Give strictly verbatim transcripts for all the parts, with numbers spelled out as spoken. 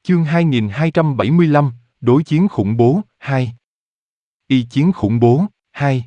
Chương hai nghìn hai trăm bảy mươi lăm, Đối chiến khủng bố, hai. Y chiến khủng bố, hai.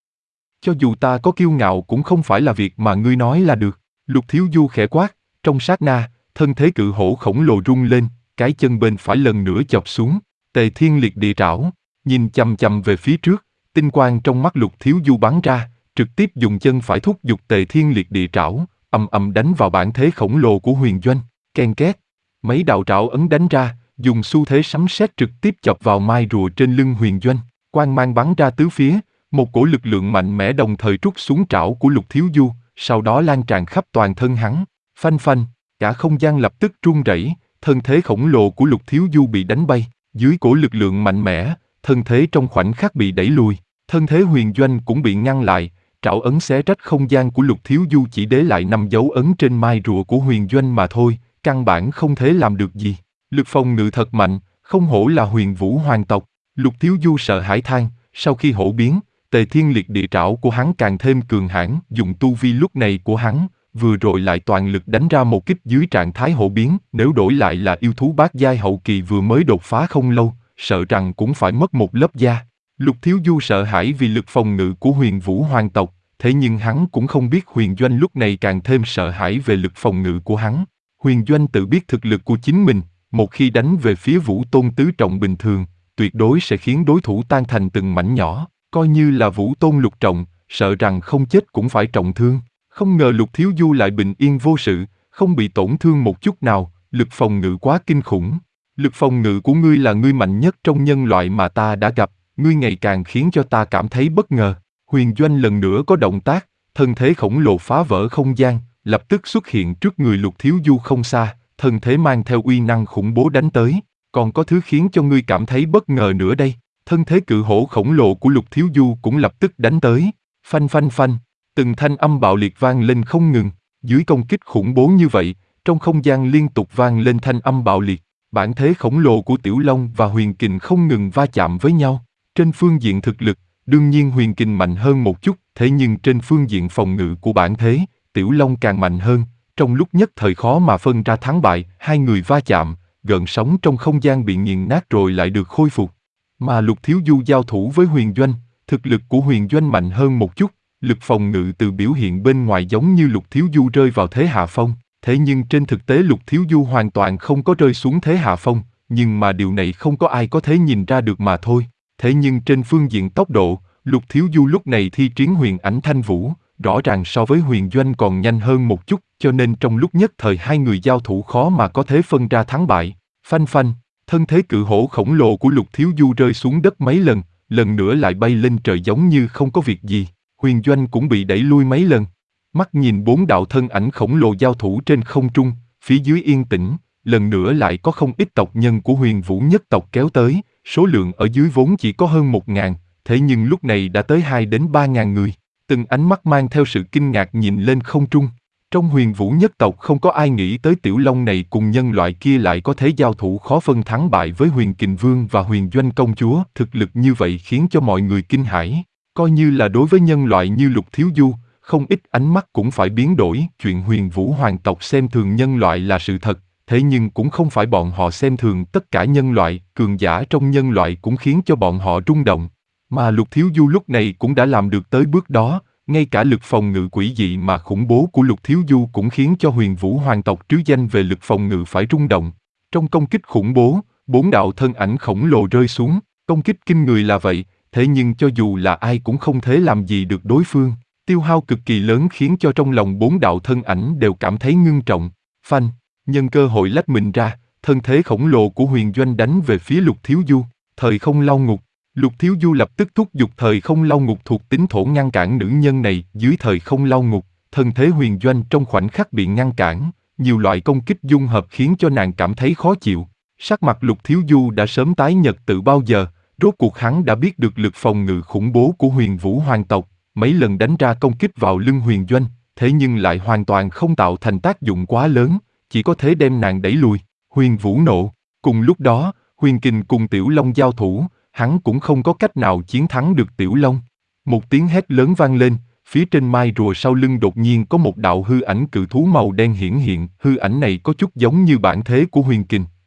Cho dù ta có kiêu ngạo cũng không phải là việc mà ngươi nói là được. Lục Thiếu Du khẽ quát, trong sát na, thân thế cự hổ khổng lồ rung lên, cái chân bên phải lần nữa chọc xuống. Tề Thiên Liệt Địa Trảo, nhìn chằm chằm về phía trước, tinh quang trong mắt Lục Thiếu Du bắn ra, trực tiếp dùng chân phải thúc giục Tề Thiên Liệt Địa Trảo, ầm ầm đánh vào bản thế khổng lồ của Huyền Doanh. Ken két, mấy đạo trảo ấn đánh ra, dùng xu thế sấm sét trực tiếp chọc vào mai rùa trên lưng Huyền Doanh. Quang mang bắn ra tứ phía, một cổ lực lượng mạnh mẽ đồng thời trút xuống trảo của Lục Thiếu Du, sau đó lan tràn khắp toàn thân hắn. Phanh phanh, cả không gian lập tức rung rẩy, thân thế khổng lồ của Lục Thiếu Du bị đánh bay. Dưới cổ lực lượng mạnh mẽ, thân thế trong khoảnh khắc bị đẩy lùi. Thân thế Huyền Doanh cũng bị ngăn lại, trảo ấn xé rách không gian của Lục Thiếu Du chỉ để lại năm dấu ấn trên mai rùa của Huyền Doanh mà thôi, căn bản không thể làm được gì. Lực phòng ngự thật mạnh, không hổ là Huyền Vũ hoàng tộc. Lục Thiếu Du sợ hãi than, sau khi hổ biến, Tề Thiên Liệt Địa Trảo của hắn càng thêm cường hãn, dùng tu vi lúc này của hắn, vừa rồi lại toàn lực đánh ra một kích dưới trạng thái hổ biến, nếu đổi lại là yêu thú bát giai hậu kỳ vừa mới đột phá không lâu, sợ rằng cũng phải mất một lớp da. Lục Thiếu Du sợ hãi vì lực phòng ngự của Huyền Vũ hoàng tộc, thế nhưng hắn cũng không biết Huyền Doanh lúc này càng thêm sợ hãi về lực phòng ngự của hắn. Huyền Doanh tự biết thực lực của chính mình, một khi đánh về phía Vũ Tôn tứ trọng bình thường, tuyệt đối sẽ khiến đối thủ tan thành từng mảnh nhỏ, coi như là Vũ Tôn lục trọng, sợ rằng không chết cũng phải trọng thương. Không ngờ Lục Thiếu Du lại bình yên vô sự, không bị tổn thương một chút nào, lực phòng ngự quá kinh khủng. Lực phòng ngự của ngươi là ngươi mạnh nhất trong nhân loại mà ta đã gặp, ngươi ngày càng khiến cho ta cảm thấy bất ngờ. Huyền Doanh lần nữa có động tác, thân thế khổng lồ phá vỡ không gian, lập tức xuất hiện trước người Lục Thiếu Du không xa, thân thế mang theo uy năng khủng bố đánh tới. Còn có thứ khiến cho ngươi cảm thấy bất ngờ nữa đây, thân thế cự hổ khổng lồ của Lục Thiếu Du cũng lập tức đánh tới. Phanh phanh phanh, từng thanh âm bạo liệt vang lên không ngừng, dưới công kích khủng bố như vậy, trong không gian liên tục vang lên thanh âm bạo liệt, bản thế khổng lồ của Tiểu Long và Huyền Kình không ngừng va chạm với nhau. Trên phương diện thực lực, đương nhiên Huyền Kình mạnh hơn một chút, thế nhưng trên phương diện phòng ngự của bản thế, Tiểu Long càng mạnh hơn, trong lúc nhất thời khó mà phân ra thắng bại, hai người va chạm, gợn sóng trong không gian bị nghiền nát rồi lại được khôi phục. Mà Lục Thiếu Du giao thủ với Huyền Doanh, thực lực của Huyền Doanh mạnh hơn một chút, lực phòng ngự từ biểu hiện bên ngoài giống như Lục Thiếu Du rơi vào thế hạ phong, thế nhưng trên thực tế Lục Thiếu Du hoàn toàn không có rơi xuống thế hạ phong, nhưng mà điều này không có ai có thể nhìn ra được mà thôi. Thế nhưng trên phương diện tốc độ, Lục Thiếu Du lúc này thi triển huyền ảnh thanh vũ, rõ ràng so với Huyền Doanh còn nhanh hơn một chút, cho nên trong lúc nhất thời hai người giao thủ khó mà có thể phân ra thắng bại. Phanh phanh, thân thế cự hổ khổng lồ của Lục Thiếu Du rơi xuống đất mấy lần, lần nữa lại bay lên trời giống như không có việc gì. Huyền Doanh cũng bị đẩy lui mấy lần. Mắt nhìn bốn đạo thân ảnh khổng lồ giao thủ trên không trung, phía dưới yên tĩnh, lần nữa lại có không ít tộc nhân của Huyền Vũ nhất tộc kéo tới, số lượng ở dưới vốn chỉ có hơn một ngàn, thế nhưng lúc này đã tới hai đến ba ngàn người. Từng ánh mắt mang theo sự kinh ngạc nhìn lên không trung. Trong Huyền Vũ nhất tộc không có ai nghĩ tới Tiểu Long này cùng nhân loại kia lại có thể giao thủ khó phân thắng bại với Huyền Kình Vương và Huyền Doanh công chúa. Thực lực như vậy khiến cho mọi người kinh hãi. Coi như là đối với nhân loại như Lục Thiếu Du, không ít ánh mắt cũng phải biến đổi. Chuyện Huyền Vũ hoàng tộc xem thường nhân loại là sự thật, thế nhưng cũng không phải bọn họ xem thường tất cả nhân loại. Cường giả trong nhân loại cũng khiến cho bọn họ rung động. Mà Lục Thiếu Du lúc này cũng đã làm được tới bước đó, ngay cả lực phòng ngự quỷ dị mà khủng bố của Lục Thiếu Du cũng khiến cho Huyền Vũ hoàng tộc trứ danh về lực phòng ngự phải rung động. Trong công kích khủng bố, bốn đạo thân ảnh khổng lồ rơi xuống, công kích kinh người là vậy, thế nhưng cho dù là ai cũng không thể làm gì được đối phương. Tiêu hao cực kỳ lớn khiến cho trong lòng bốn đạo thân ảnh đều cảm thấy ngưng trọng. Phanh, nhân cơ hội lách mình ra, thân thế khổng lồ của Huyền Doanh đánh về phía Lục Thiếu Du, thời không lao ngục. Lục Thiếu Du lập tức thúc giục thời không lao ngục thuộc tính thổ ngăn cản nữ nhân này. Dưới thời không lao ngục, thân thế Huyền Doanh trong khoảnh khắc bị ngăn cản, nhiều loại công kích dung hợp khiến cho nàng cảm thấy khó chịu. Sắc mặt Lục Thiếu Du đã sớm tái nhợt từ bao giờ, rốt cuộc hắn đã biết được lực phòng ngự khủng bố của Huyền Vũ hoàng tộc, mấy lần đánh ra công kích vào lưng Huyền Doanh, thế nhưng lại hoàn toàn không tạo thành tác dụng quá lớn, chỉ có thể đem nàng đẩy lùi. Huyền Vũ nộ, cùng lúc đó, Huyền Kình cùng Tiểu Long giao thủ, hắn cũng không có cách nào chiến thắng được Tiểu Long. Một tiếng hét lớn vang lên, phía trên mai rùa sau lưng đột nhiên có một đạo hư ảnh cự thú màu đen hiển hiện, hư ảnh này có chút giống như bản thế của Huyền Kình,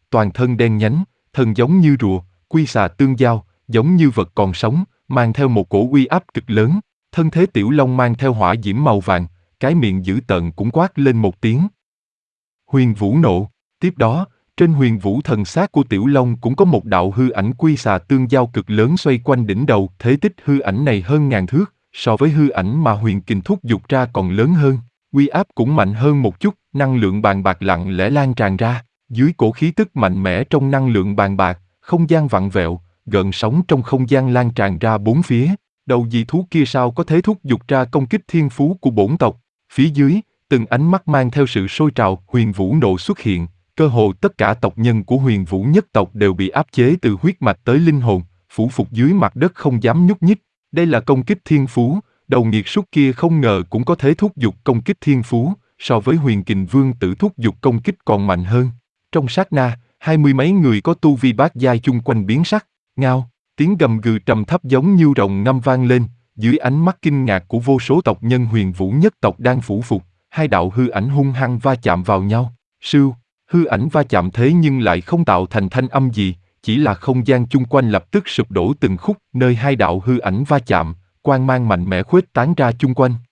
toàn thân đen nhánh, thân giống như rùa, quy xà tương giao, giống như vật còn sống, mang theo một cổ uy áp cực lớn. Thân thế Tiểu Long mang theo hỏa diễm màu vàng, cái miệng dữ tợn cũng quát lên một tiếng. Huyền Vũ nộ. Tiếp đó, trên huyền vũ thần xác của Tiểu Long cũng có một đạo hư ảnh quy xà tương giao cực lớn xoay quanh đỉnh đầu. Thể tích hư ảnh này hơn ngàn thước, so với hư ảnh mà huyền kình thúc giục ra còn lớn hơn. Uy áp cũng mạnh hơn một chút, năng lượng bàn bạc lặng lẽ lan tràn ra. Dưới cổ khí tức mạnh mẽ trong năng lượng bàn bạc, không gian vặn vẹo, gợn sóng trong không gian lan tràn ra bốn phía. Đầu dị thú kia sao có thể thúc giục ra công kích thiên phú của bổn tộc? Phía dưới, từng ánh mắt mang theo sự sôi trào, huyền vũ nộ xuất hiện. Cơ hồ tất cả tộc nhân của huyền vũ nhất tộc đều bị áp chế từ huyết mạch tới linh hồn, phủ phục dưới mặt đất không dám nhúc nhích. Đây là công kích thiên phú, đầu nghiệt súc kia không ngờ cũng có thể thúc giục công kích thiên phú, so với huyền kình vương tử thúc giục công kích còn mạnh hơn. Trong sát na, hai mươi mấy người có tu vi bát giai chung quanh biến sắc, ngao, tiếng gầm gừ trầm thấp giống như rồng ngâm vang lên, dưới ánh mắt kinh ngạc của vô số tộc nhân huyền vũ nhất tộc đang phủ phục, hai đạo hư ảnh hung hăng va chạm vào nhau, sưu. Hư ảnh va chạm thế nhưng lại không tạo thành thanh âm gì, chỉ là không gian chung quanh lập tức sụp đổ từng khúc. Nơi hai đạo hư ảnh va chạm, quang mang mạnh mẽ khuếch tán ra chung quanh.